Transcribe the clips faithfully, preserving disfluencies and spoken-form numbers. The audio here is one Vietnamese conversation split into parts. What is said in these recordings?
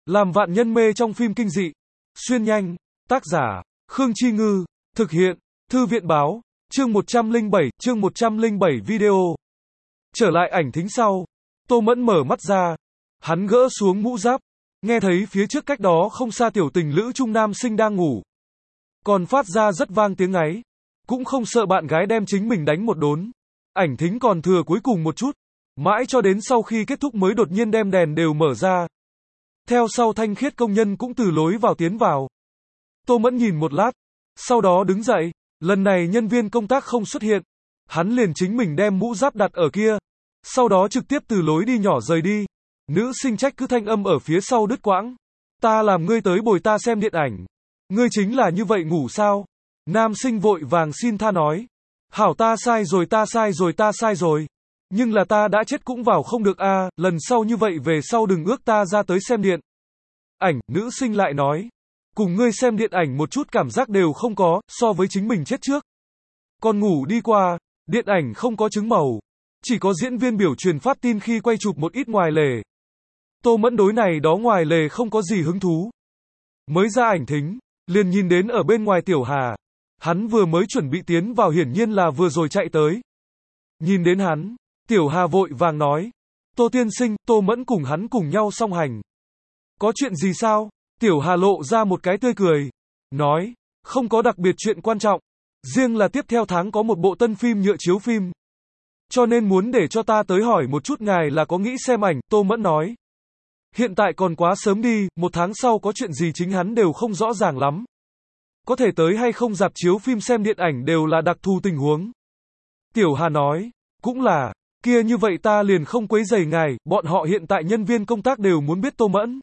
Làm vạn nhân mê trong phim kinh dị. Xuyên nhanh. Tác giả, Khương Chi Ngư. Thực hiện, Thư viện báo. Chương một trăm lẻ bảy, chương một trăm lẻ bảy video. Trở lại ảnh thính sau. Tô Mẫn mở mắt ra. Hắn gỡ xuống mũ giáp. Nghe thấy phía trước cách đó không xa tiểu tình lữ trung nam sinh đang ngủ. Còn phát ra rất vang tiếng ngáy. Cũng không sợ bạn gái đem chính mình đánh một đốn. Ảnh thính còn thừa cuối cùng một chút. Mãi cho đến sau khi kết thúc mới đột nhiên đem đèn đều mở ra. Theo sau thanh khiết công nhân cũng từ lối vào tiến vào. Tô Mẫn nhìn một lát. Sau đó đứng dậy. Lần này nhân viên công tác không xuất hiện. Hắn liền chính mình đem mũ giáp đặt ở kia. Sau đó trực tiếp từ lối đi nhỏ rời đi. Nữ sinh trách cứ thanh âm ở phía sau đứt quãng. Ta làm ngươi tới bồi ta xem điện ảnh. Ngươi chính là như vậy ngủ sao? Nam sinh vội vàng xin tha nói. Hảo ta sai rồi ta sai rồi ta sai rồi. Nhưng là ta đã chết cũng vào không được a, à, lần sau như vậy về sau đừng ước ta ra tới xem điện ảnh. Nữ sinh lại nói. Cùng ngươi xem điện ảnh một chút cảm giác đều không có, so với chính mình chết trước. Còn ngủ đi qua, điện ảnh không có chứng màu. Chỉ có diễn viên biểu truyền phát tin khi quay chụp một ít ngoài lề. Tô Mẫn đối này đó ngoài lề không có gì hứng thú. Mới ra ảnh thính, liền nhìn đến ở bên ngoài Tiểu Hà. Hắn vừa mới chuẩn bị tiến vào hiển nhiên là vừa rồi chạy tới. Nhìn đến hắn, Tiểu Hà vội vàng nói. Tô tiên sinh, Tô Mẫn cùng hắn cùng nhau song hành. Có chuyện gì sao? Tiểu Hà lộ ra một cái tươi cười. Nói, không có đặc biệt chuyện quan trọng. Riêng là tiếp theo tháng có một bộ tân phim nhựa chiếu phim. Cho nên muốn để cho ta tới hỏi một chút ngài là có nghĩ xem ảnh, Tô Mẫn nói. Hiện tại còn quá sớm đi, một tháng sau có chuyện gì chính hắn đều không rõ ràng lắm. Có thể tới hay không rạp chiếu phim xem điện ảnh đều là đặc thù tình huống. Tiểu Hà nói, cũng là, kia như vậy ta liền không quấy rầy ngài, bọn họ hiện tại nhân viên công tác đều muốn biết Tô Mẫn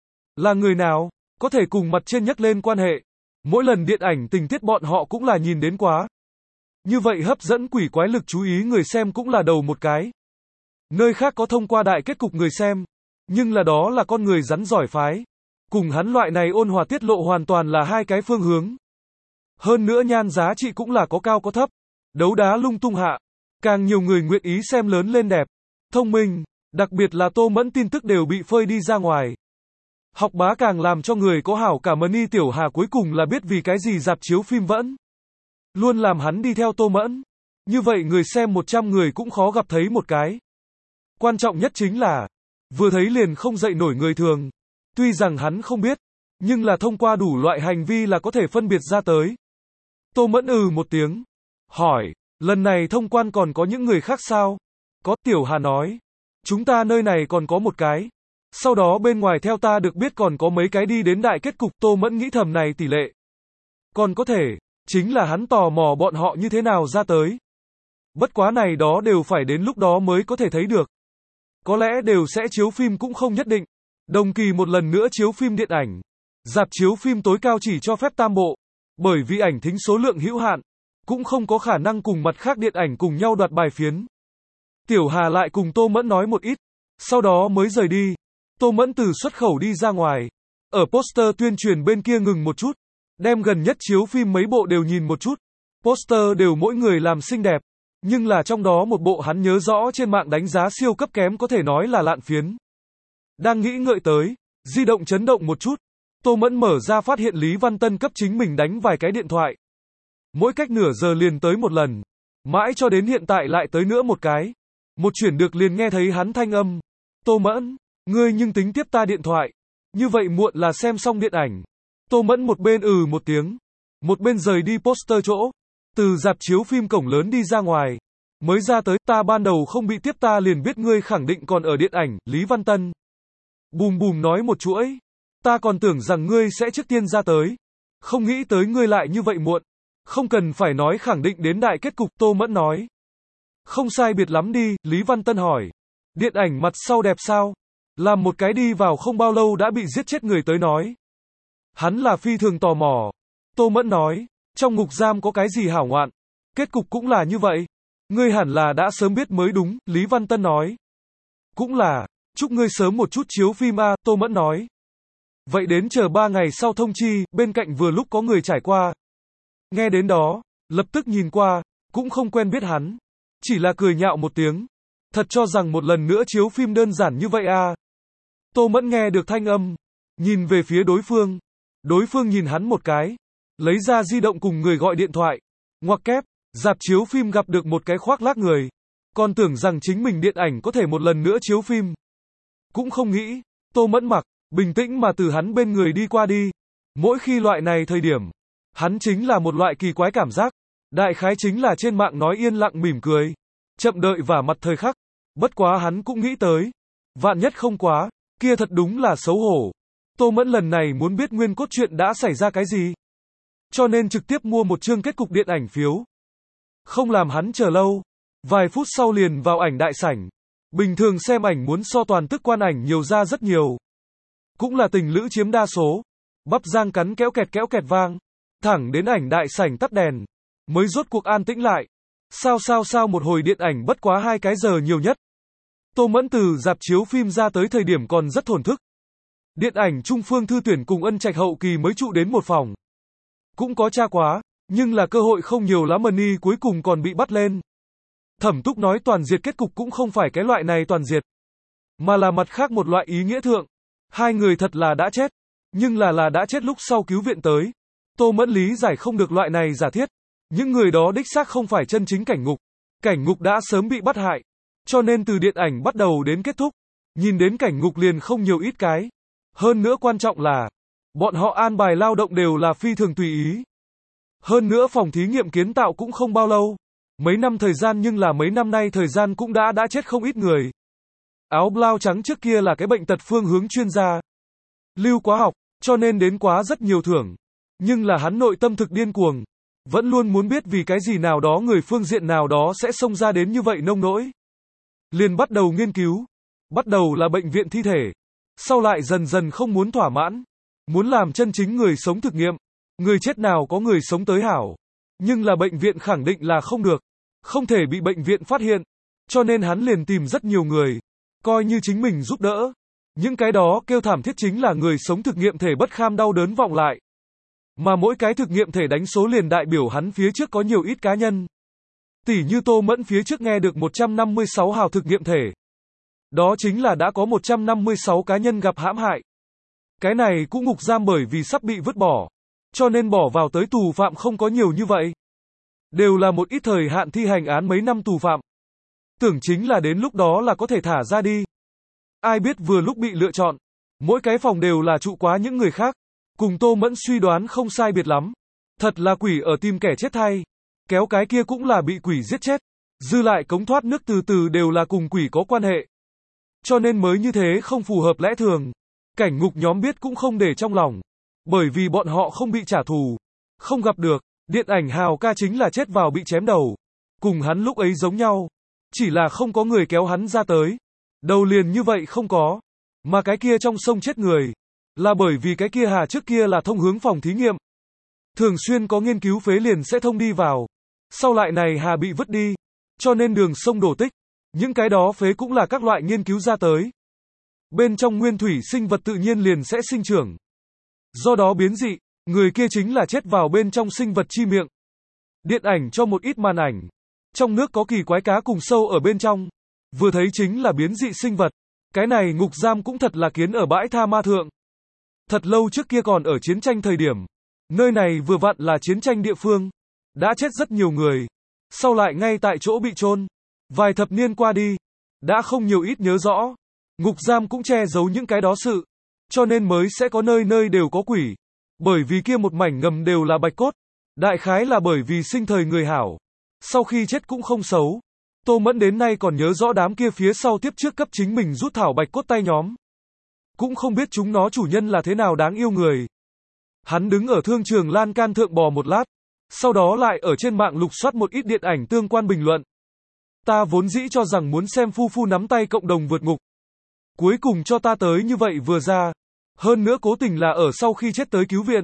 là người nào, có thể cùng mặt trên nhắc lên quan hệ. Mỗi lần điện ảnh tình tiết bọn họ cũng là nhìn đến quá. Như vậy hấp dẫn quỷ quái lực chú ý người xem cũng là đầu một cái. Nơi khác có thông qua đại kết cục người xem, nhưng là đó là con người rắn giỏi phái. Cùng hắn loại này ôn hòa tiết lộ hoàn toàn là hai cái phương hướng. Hơn nữa nhan giá trị cũng là có cao có thấp. Đấu đá lung tung hạ. Càng nhiều người nguyện ý xem lớn lên đẹp. Thông minh. Đặc biệt là Tô Mẫn tin tức đều bị phơi đi ra ngoài. Học bá càng làm cho người có hảo cảm ơn. Y Tiểu Hà cuối cùng là biết vì cái gì rạp chiếu phim vẫn luôn làm hắn đi theo Tô Mẫn. Như vậy người xem một trăm người cũng khó gặp thấy một cái. Quan trọng nhất chính là vừa thấy liền không dậy nổi người thường. Tuy rằng hắn không biết, nhưng là thông qua đủ loại hành vi là có thể phân biệt ra tới. Tô Mẫn ừ một tiếng. Hỏi, lần này thông quan còn có những người khác sao? Có, Tiểu Hà nói. Chúng ta nơi này còn có một cái. Sau đó bên ngoài theo ta được biết còn có mấy cái đi đến đại kết cục. Tô Mẫn nghĩ thầm này tỷ lệ. Còn có thể, chính là hắn tò mò bọn họ như thế nào ra tới. Bất quá này đó đều phải đến lúc đó mới có thể thấy được. Có lẽ đều sẽ chiếu phim cũng không nhất định. Đồng kỳ một lần nữa chiếu phim điện ảnh. Rạp chiếu phim tối cao chỉ cho phép tam bộ. Bởi vì ảnh thính số lượng hữu hạn. Cũng không có khả năng cùng mặt khác điện ảnh cùng nhau đoạt bài phiến. Tiểu Hà lại cùng Tô Mẫn nói một ít. Sau đó mới rời đi. Tô Mẫn từ xuất khẩu đi ra ngoài. Ở poster tuyên truyền bên kia ngừng một chút. Đem gần nhất chiếu phim mấy bộ đều nhìn một chút. Poster đều mỗi người làm xinh đẹp. Nhưng là trong đó một bộ hắn nhớ rõ trên mạng đánh giá siêu cấp kém có thể nói là lạn phiến. Đang nghĩ ngợi tới, di động chấn động một chút. Tô Mẫn mở ra phát hiện Lý Văn Tân cấp chính mình đánh vài cái điện thoại. Mỗi cách nửa giờ liền tới một lần. Mãi cho đến hiện tại lại tới nữa một cái. Một chuyển được liền nghe thấy hắn thanh âm. Tô Mẫn, ngươi nhưng tính tiếp ta điện thoại. Như vậy muộn là xem xong điện ảnh. Tô Mẫn một bên ừ một tiếng. Một bên rời đi poster chỗ. Từ rạp chiếu phim cổng lớn đi ra ngoài. Mới ra tới, ta ban đầu không bị tiếp ta liền biết ngươi khẳng định còn ở điện ảnh, Lý Văn Tân. Bùm bùm nói một chuỗi. Ta còn tưởng rằng ngươi sẽ trước tiên ra tới. Không nghĩ tới ngươi lại như vậy muộn. Không cần phải nói khẳng định đến đại kết cục, Tô Mẫn nói. Không sai biệt lắm đi, Lý Văn Tân hỏi. Điện ảnh mặt sau đẹp sao? Làm một cái đi vào không bao lâu đã bị giết chết người tới nói. Hắn là phi thường tò mò. Tô Mẫn nói. Trong ngục giam có cái gì hảo ngoạn? Kết cục cũng là như vậy. Ngươi hẳn là đã sớm biết mới đúng, Lý Văn Tân nói. Cũng là, chúc ngươi sớm một chút chiếu phim a, Tô Mẫn nói. Vậy đến chờ ba ngày sau thông chi, bên cạnh vừa lúc có người trải qua. Nghe đến đó, lập tức nhìn qua, cũng không quen biết hắn. Chỉ là cười nhạo một tiếng. Thật cho rằng một lần nữa chiếu phim đơn giản như vậy a. Tô Mẫn nghe được thanh âm. Nhìn về phía đối phương. Đối phương nhìn hắn một cái. Lấy ra di động cùng người gọi điện thoại. Ngoặc kép, rạp chiếu phim gặp được một cái khoác lác người. Còn tưởng rằng chính mình điện ảnh có thể một lần nữa chiếu phim. Cũng không nghĩ, Tô Mẫn Mặc, bình tĩnh mà từ hắn bên người đi qua đi. Mỗi khi loại này thời điểm, hắn chính là một loại kỳ quái cảm giác. Đại khái chính là trên mạng nói yên lặng mỉm cười. Chậm đợi và mặt thời khắc. Bất quá hắn cũng nghĩ tới. Vạn nhất không quá, kia thật đúng là xấu hổ. Tô Mẫn lần này muốn biết nguyên cốt truyện đã xảy ra cái gì. Cho nên trực tiếp mua một chương kết cục điện ảnh phiếu. Không làm hắn chờ lâu. Vài phút sau liền vào ảnh đại sảnh. Bình thường xem ảnh muốn so toàn tức quan ảnh nhiều ra rất nhiều. Cũng là tình lữ chiếm đa số. Bắp rang cắn kéo kẹt kéo kẹt vang. Thẳng đến ảnh đại sảnh tắt đèn. Mới rốt cuộc an tĩnh lại. Sao sao sao một hồi điện ảnh bất quá hai cái giờ nhiều nhất. Tô Mẫn từ rạp chiếu phim ra tới thời điểm còn rất thổn thức. Điện ảnh Trung Phương Thư Tuyển cùng Ân Trạch hậu kỳ mới trụ đến một phòng. Cũng có tra quá, nhưng là cơ hội không nhiều lắm, Money cuối cùng còn bị bắt lên. Thẩm Túc nói toàn diệt kết cục cũng không phải cái loại này toàn diệt, mà là mặt khác một loại ý nghĩa thượng. Hai người thật là đã chết, nhưng là là đã chết lúc sau cứu viện tới. Tô Mẫn lý giải không được loại này giả thiết. Những người đó đích xác không phải chân chính cảnh ngục. Cảnh ngục đã sớm bị bắt hại. Cho nên từ điện ảnh bắt đầu đến kết thúc, nhìn đến cảnh ngục liền không nhiều ít cái. Hơn nữa quan trọng là, bọn họ an bài lao động đều là phi thường tùy ý. Hơn nữa phòng thí nghiệm kiến tạo cũng không bao lâu. Mấy năm thời gian, nhưng là mấy năm nay thời gian cũng đã đã chết không ít người. Áo blau trắng trước kia là cái bệnh tật phương hướng chuyên gia. Lưu quá học, cho nên đến quá rất nhiều thưởng. Nhưng là hắn nội tâm thực điên cuồng. Vẫn luôn muốn biết vì cái gì nào đó người phương diện nào đó sẽ xông ra đến như vậy nông nỗi. Liền bắt đầu nghiên cứu. Bắt đầu là bệnh viện thi thể. Sau lại dần dần không muốn thỏa mãn. Muốn làm chân chính người sống thực nghiệm. Người chết nào có người sống tới hảo. Nhưng là bệnh viện khẳng định là không được. Không thể bị bệnh viện phát hiện. Cho nên hắn liền tìm rất nhiều người. Coi như chính mình giúp đỡ. Những cái đó kêu thảm thiết chính là người sống thực nghiệm thể bất kham đau đớn vọng lại. Mà mỗi cái thực nghiệm thể đánh số liền đại biểu hắn phía trước có nhiều ít cá nhân. Tỷ như Tô Mẫn phía trước nghe được một trăm năm mươi sáu hào thực nghiệm thể. Đó chính là đã có một trăm năm mươi sáu cá nhân gặp hãm hại. Cái này cũng ngục giam bởi vì sắp bị vứt bỏ. Cho nên bỏ vào tới tù phạm không có nhiều như vậy. Đều là một ít thời hạn thi hành án mấy năm tù phạm. Tưởng chính là đến lúc đó là có thể thả ra đi. Ai biết vừa lúc bị lựa chọn. Mỗi cái phòng đều là trụ quá những người khác. Cùng Tô Mẫn suy đoán không sai biệt lắm. Thật là quỷ ở tìm kẻ chết thay. Kéo cái kia cũng là bị quỷ giết chết. Dư lại cống thoát nước từ từ đều là cùng quỷ có quan hệ. Cho nên mới như thế không phù hợp lẽ thường. Cảnh ngục nhóm biết cũng không để trong lòng. Bởi vì bọn họ không bị trả thù. Không gặp được. Điện ảnh Hào ca chính là chết vào bị chém đầu. Cùng hắn lúc ấy giống nhau. Chỉ là không có người kéo hắn ra tới. Đầu liền như vậy không có. Mà cái kia trong sông chết người. Là bởi vì cái kia Hà trước kia là thông hướng phòng thí nghiệm. Thường xuyên có nghiên cứu phế liền sẽ thông đi vào. Sau lại này Hà bị vứt đi. Cho nên đường sông đổ tích. Những cái đó phế cũng là các loại nghiên cứu ra tới. Bên trong nguyên thủy sinh vật tự nhiên liền sẽ sinh trưởng. Do đó biến dị. Người kia chính là chết vào bên trong sinh vật chi miệng. Điện ảnh cho một ít màn ảnh. Trong nước có kỳ quái cá cùng sâu ở bên trong. Vừa thấy chính là biến dị sinh vật. Cái này ngục giam cũng thật là kiến ở bãi tha ma thượng. Thật lâu trước kia còn ở chiến tranh thời điểm. Nơi này vừa vặn là chiến tranh địa phương. Đã chết rất nhiều người. Sau lại ngay tại chỗ bị chôn. Vài thập niên qua đi. Đã không nhiều ít nhớ rõ. Ngục giam cũng che giấu những cái đó sự. Cho nên mới sẽ có nơi nơi đều có quỷ. Bởi vì kia một mảnh ngầm đều là bạch cốt. Đại khái là bởi vì sinh thời người hảo. Sau khi chết cũng không xấu. Tô Mẫn đến nay còn nhớ rõ đám kia phía sau tiếp trước cấp chính mình rút thảo bạch cốt tay nhóm. Cũng không biết chúng nó chủ nhân là thế nào đáng yêu người. Hắn đứng ở thương trường lan can thượng bò một lát. Sau đó lại ở trên mạng lục soát một ít điện ảnh tương quan bình luận. Ta vốn dĩ cho rằng muốn xem Phu Phu nắm tay cộng đồng vượt ngục. Cuối cùng cho ta tới như vậy vừa ra. Hơn nữa cố tình là ở sau khi chết tới cứu viện.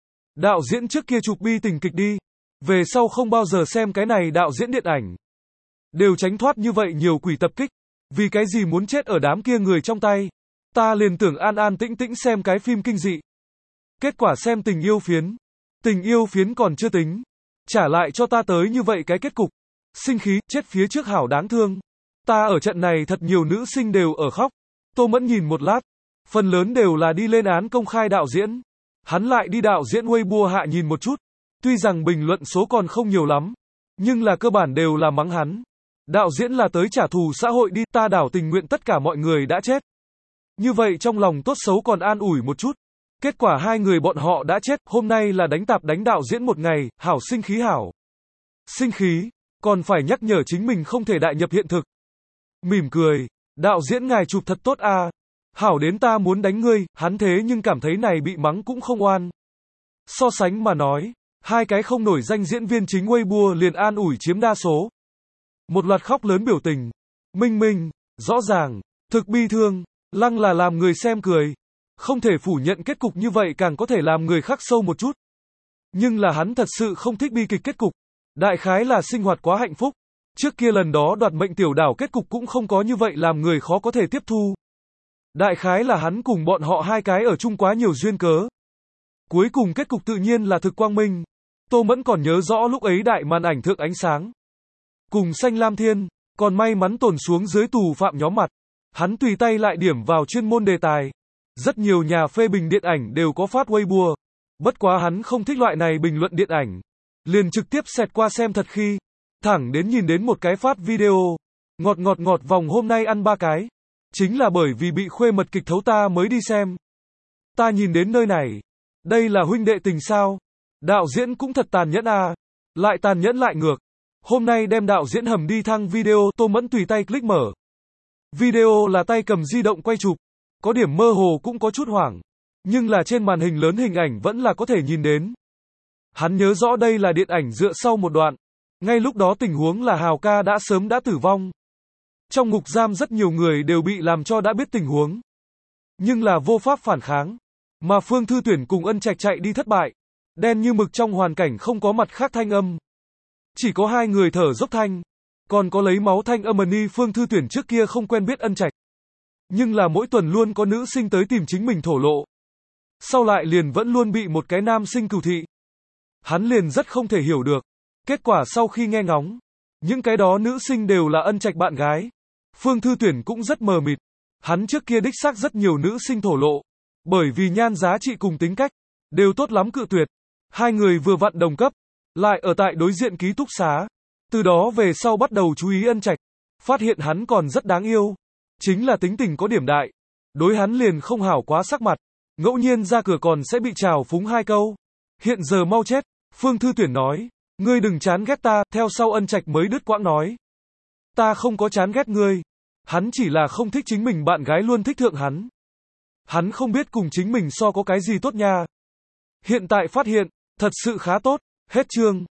Đạo diễn trước kia chụp bi tình kịch đi. Về sau không bao giờ xem cái này đạo diễn điện ảnh. Đều tránh thoát như vậy nhiều quỷ tập kích. Vì cái gì muốn chết ở đám kia người trong tay. Ta liền tưởng an an tĩnh tĩnh xem cái phim kinh dị. Kết quả xem tình yêu phiến. Tình yêu phiến còn chưa tính. Trả lại cho ta tới như vậy cái kết cục. Sinh khí, chết phía trước hảo đáng thương. Ta ở trận này thật nhiều nữ sinh đều ở khóc. Tô Mẫn nhìn một lát. Phần lớn đều là đi lên án công khai đạo diễn. Hắn lại đi đạo diễn Weibo hạ nhìn một chút. Tuy rằng bình luận số còn không nhiều lắm, nhưng là cơ bản đều là mắng hắn. Đạo diễn là tới trả thù xã hội đi, ta đảo tình nguyện tất cả mọi người đã chết. Như vậy trong lòng tốt xấu còn an ủi một chút. Kết quả hai người bọn họ đã chết, hôm nay là đánh tạp đánh đạo diễn một ngày, hảo sinh khí hảo. Sinh khí, còn phải nhắc nhở chính mình không thể đại nhập hiện thực. Mỉm cười, đạo diễn ngài chụp thật tốt à. Hảo đến ta muốn đánh ngươi, hắn thế nhưng cảm thấy này bị mắng cũng không oan. So sánh mà nói, hai cái không nổi danh diễn viên chính Weibo liền an ủi chiếm đa số. Một loạt khóc lớn biểu tình. Minh minh, rõ ràng, thực bi thương, lăng là làm người xem cười. Không thể phủ nhận kết cục như vậy càng có thể làm người khắc sâu một chút. Nhưng là hắn thật sự không thích bi kịch kết cục. Đại khái là sinh hoạt quá hạnh phúc. Trước kia lần đó đoạt mệnh tiểu đảo kết cục cũng không có như vậy làm người khó có thể tiếp thu. Đại khái là hắn cùng bọn họ hai cái ở chung quá nhiều duyên cớ. Cuối cùng kết cục tự nhiên là thực quang minh. Tô Mẫn còn nhớ rõ lúc ấy đại màn ảnh thượng ánh sáng. Cùng xanh lam thiên, còn may mắn tồn xuống dưới tù phạm nhóm mặt. Hắn tùy tay lại điểm vào chuyên môn đề tài. Rất nhiều nhà phê bình điện ảnh đều có phát Weibo. Bất quá hắn không thích loại này bình luận điện ảnh. Liền trực tiếp xẹt qua xem thật khi. Thẳng đến nhìn đến một cái phát video. Ngọt ngọt ngọt vòng hôm nay ăn ba cái. Chính là bởi vì bị khuê mật kịch thấu ta mới đi xem. Ta nhìn đến nơi này. Đây là huynh đệ tình sao? Đạo diễn cũng thật tàn nhẫn à. Lại tàn nhẫn lại ngược. Hôm nay đem đạo diễn hầm đi thăng video, Tô Mẫn tùy tay click mở. Video là tay cầm di động quay chụp. Có điểm mơ hồ cũng có chút hoảng. Nhưng là trên màn hình lớn hình ảnh vẫn là có thể nhìn đến. Hắn nhớ rõ đây là điện ảnh dựa sau một đoạn. Ngay lúc đó tình huống là Hào ca đã sớm đã tử vong. Trong ngục giam rất nhiều người đều bị làm cho đã biết tình huống. Nhưng là vô pháp phản kháng. Mà Phương Thư Tuyển cùng Ân Trạch chạy đi thất bại. Đen như mực trong hoàn cảnh không có mặt khác thanh âm. Chỉ có hai người thở dốc thanh. Còn có lấy máu thanh âm ni Phương Thư Tuyển trước kia không quen biết Ân Trạch. Nhưng là mỗi tuần luôn có nữ sinh tới tìm chính mình thổ lộ. Sau lại liền vẫn luôn bị một cái nam sinh cừu thị. Hắn liền rất không thể hiểu được. Kết quả sau khi nghe ngóng. Những cái đó nữ sinh đều là Ân Trạch bạn gái. Phương Thư Tuyển cũng rất mờ mịt. Hắn trước kia đích xác rất nhiều nữ sinh thổ lộ. Bởi vì nhan giá trị cùng tính cách. Đều tốt lắm cự tuyệt. Hai người vừa vặn đồng cấp. Lại ở tại đối diện ký túc xá. Từ đó về sau bắt đầu chú ý Ân Trạch. Phát hiện hắn còn rất đáng yêu. Chính là tính tình có điểm đại. Đối hắn liền không hảo quá sắc mặt. Ngẫu nhiên ra cửa còn sẽ bị trào phúng hai câu. Hiện giờ mau chết. Phương Thư Tuyển nói. Ngươi đừng chán ghét ta. Theo sau Ân Trạch mới đứt quãng nói. Ta không có chán ghét ngươi. Hắn chỉ là không thích chính mình bạn gái luôn thích thượng hắn. Hắn không biết cùng chính mình so có cái gì tốt nha. Hiện tại phát hiện. Thật sự khá tốt. Hết chương.